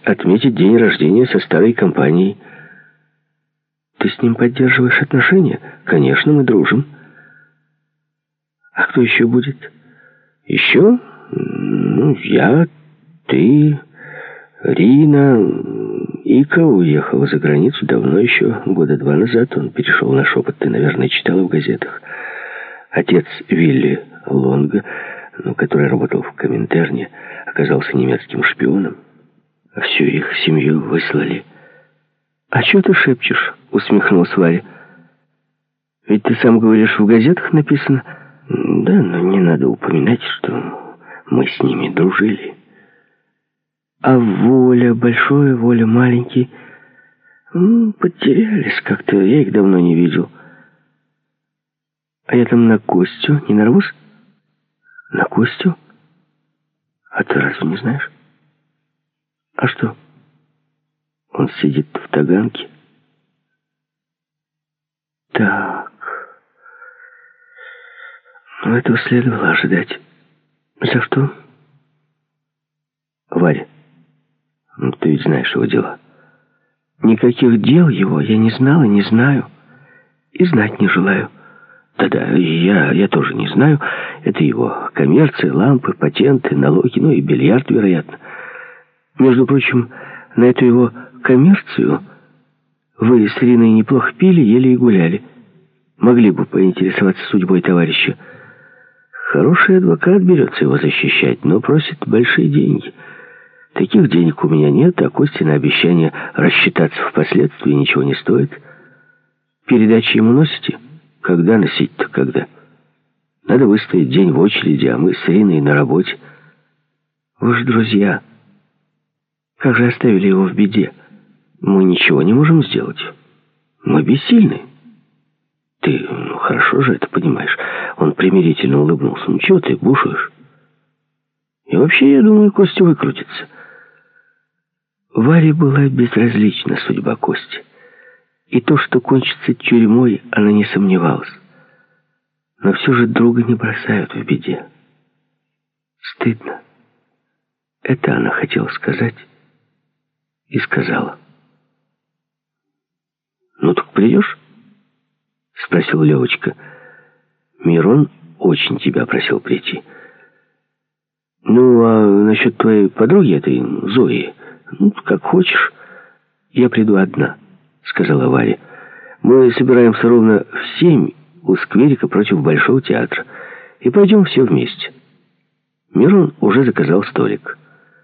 отметить день рождения со старой компанией. Ты с ним поддерживаешь отношения? Конечно, мы дружим. А кто еще будет? Еще? Ну, я, ты, Рина. Ика уехала за границу давно, еще года 2 назад. Он перешел на шепот, ты, наверное, читала в газетах. Отец Вилли Лонга, который работал в Коминтерне, оказался немецким шпионом. А всю их семью выслали. «А что ты шепчешь?» — усмехнулась Варя. «Ведь ты сам говоришь, в газетах написано». «Да, но не надо упоминать, что мы с ними дружили». «А Воля, большой, Воля, маленький?» «Потерялись как-то, я их давно не видел». «А я там на Костю не нарвусь?» «На Костю? А ты разве не знаешь?» «А что?» «Он сидит в Таганке». «Так. Ну, этого следовало ожидать. За что?» «Варя, ты ведь знаешь его дела». «Никаких дел его я не знала, не знаю. И знать не желаю». «Да-да, я тоже не знаю. Это его коммерция, лампы, патенты, налоги, и бильярд, вероятно. Между прочим, на эту его коммерцию вы с Ириной неплохо пили, ели и гуляли. Могли бы поинтересоваться судьбой товарища. Хороший адвокат берется его защищать, но просит большие деньги. Таких денег у меня нет, а Костина обещание рассчитаться впоследствии ничего не стоит. Передачи ему носите? Когда носить-то, когда? Надо выстоять день в очереди, а мы с Ириной на работе. Вы же друзья. Как же оставили его в беде? Мы ничего не можем сделать. Мы бессильны. Ты, хорошо же это понимаешь. Он примирительно улыбнулся. Ну, чего ты бушуешь? И вообще, я думаю, Костя выкрутится. Варе была безразлична судьба Кости. И то, что кончится тюрьмой, она не сомневалась. Но все же друга не бросают в беде. Стыдно. Это она хотела сказать. И сказала. «Ну так придешь?» — спросил Левочка. «Мирон очень тебя просил прийти». «Ну, а насчет твоей подруги, этой Зои, как хочешь. Я приду одна», — сказала Варя. «Мы собираемся ровно в 7 у скверика против Большого театра. И пойдем все вместе». Мирон уже заказал столик.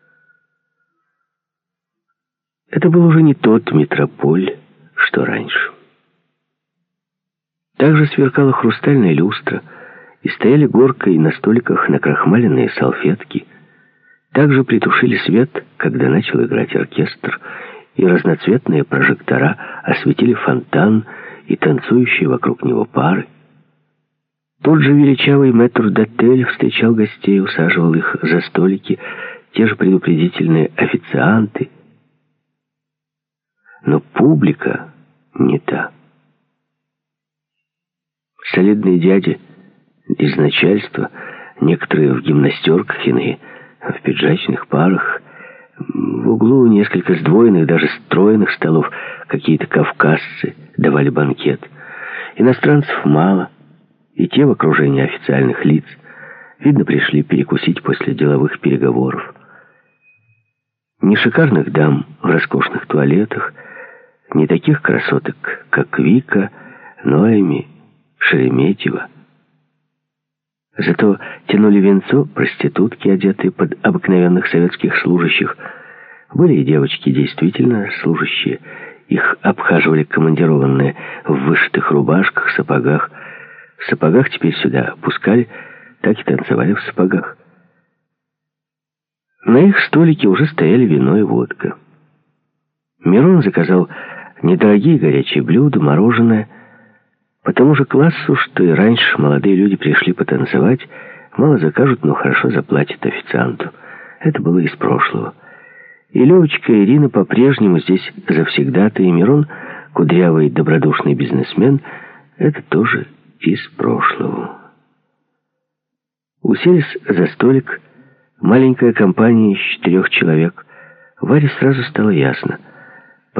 Это был уже не тот метрополь, что раньше. Также сверкала хрустальная люстра, и стояли горкой на столиках накрахмаленные салфетки. Также притушили свет, когда начал играть оркестр, и разноцветные прожектора осветили фонтан и танцующие вокруг него пары. Тот же величавый метрдотель встречал гостей, усаживал их за столики, те же предупредительные официанты. Но публика не та. Солидные дяди из начальства, некоторые в гимнастерках, иные в пиджачных парах. В углу несколько сдвоенных, даже стройных столов, какие-то кавказцы давали банкет. Иностранцев мало, и те в окружении официальных лиц. Видно, пришли перекусить после деловых переговоров. Ни шикарных дам в роскошных туалетах, ни таких красоток, как Вика, Ноэми, Шереметьева. Зато тянули венцо проститутки, одетые под обыкновенных советских служащих. Были и девочки действительно служащие. Их обхаживали командированные в вышитых рубашках, сапогах. В сапогах теперь сюда пускали, так и танцевали в сапогах. На их столике уже стояли вино и водка. Мирон заказал недорогие горячие блюда, мороженое. По тому же классу, что и раньше, молодые люди пришли потанцевать, мало закажут, но хорошо заплатят официанту. Это было из прошлого. И Левочка, и Ирина по-прежнему здесь завсегдаты, и Мирон, кудрявый добродушный бизнесмен, это тоже из прошлого. Уселись за столик, маленькая компания из 4 человек. Варе сразу стало ясно.